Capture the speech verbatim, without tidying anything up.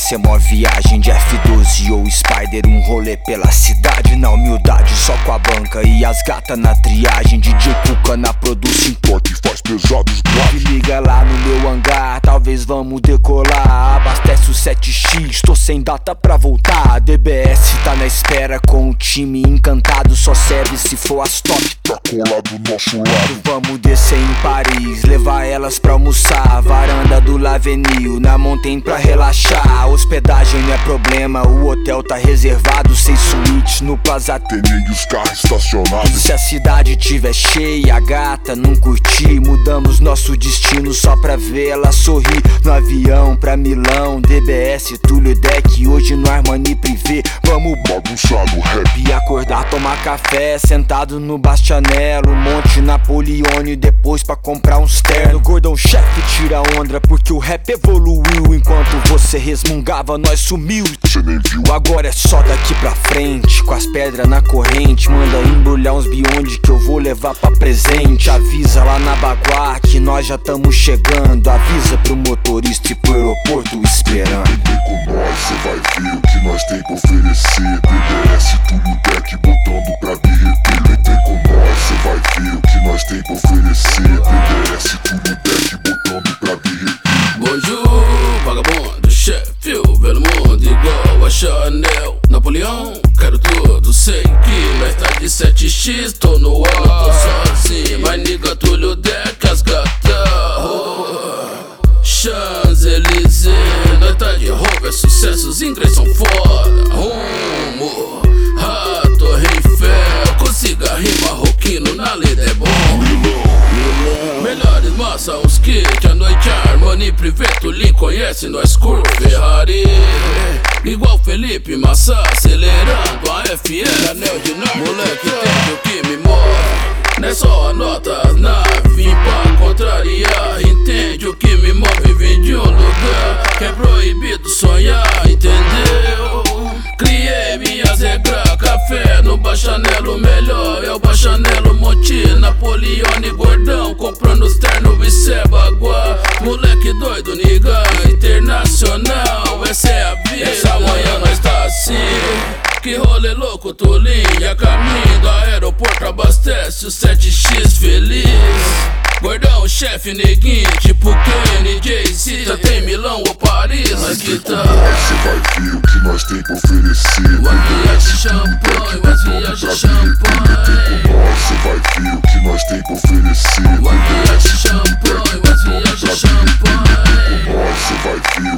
ser mó viagem de F doze ou Spider, um rolê pela cidade na humildade, só com a banca e as gatas na triagem. D J Cuca na produção, toque faz pesados graves. Liga lá no meu hangar, talvez vamos decolar. Abastece o sete X, tô sem data pra voltar. D B S tá na espera com o time encantado, só serve se for as top. Tá colado do nosso lado. Vamos descer em Paris, levar elas pra almoçar. Varanda do L'Avenue, na Montaigne pra relaxar. Hospedagem não é problema, o hotel tá reservado. Seis suítes no Plaza Tem nem os carros estacionados. Se a cidade tiver cheia, gata, não curti. Mudamos nosso destino só pra ver ela sorrir. No avião pra Milão, D B S, Túlio Deck. Hoje no Armani Privé, vamos bagunçar no rap e acordar, tomar café, sentado no Bastianello. Monte Napoleone, depois pra comprar uns ternos. Gordão chefe tira onda porque o rap evoluiu. Enquanto você resmungava, nós sumiu. Cê nem viu. Agora é só daqui pra frente, com as pedras na corrente. Manda embrulhar uns beyond que eu vou levar pra presente. Avisa lá na Baguá que nós já tamo chegando. Avisa pro motorista e pro aeroporto esperando. Vem com nós, cê vai ver o que nós tem pra oferecer. D B S, Túlio Deck, botando pra derreter. Vem com nós, cê vai ver o que nós tem pra oferecer. D B S, Túlio Deck, botando pra derreter. Bonjour, vagabundo, Sheffield, pelo mundo igual a Chanel, Napoleão, quero tudo, sei que nós tá de sete X, tô no alto sozinho, mas nigga Túlio Deck, as gata, oh, Champs-Élysées, nós tá de roubo, é sucesso, os ingressos são foda, rumo, a Torre Eiffel, com cigarrinho marroquino, na lida é bom. Melhores massa, uns kits, a noite Armani Privé, Tulin conhece, nós curto Ferrari. Igual Felipe Massa, acelerando a F F. Anel de norte, moleque tem o que me move. Não é só anota as naves, vim pra contrariar. Entende o que me move, vim de um lugar que é proibido sonhar, entendeu? Criei minhas regras, café no Bastianello, melhor é o Bastianello, Monte Napoleone, gordão, comprando os ternos e cê é baguá. Moleque doido, niga internacional, essa é a vida. Essa manhã nós tá assim, que rolê louco, Tulinha, caminho do aeroporto, abastece o sete X feliz. Gordão, chefe, neguinho, tipo Kenny, Jay-Z, tá tem Milão ou Paris, nós que tá. Cê vai ver o que nós tem pra oferecer. Vazia de champanhe, vazia de champanhe. Vem com nós, cê vai ver o que nós tem pra oferecer. Vazia de champanhe, vazia de champanhe. Vem com nós, cê vai ver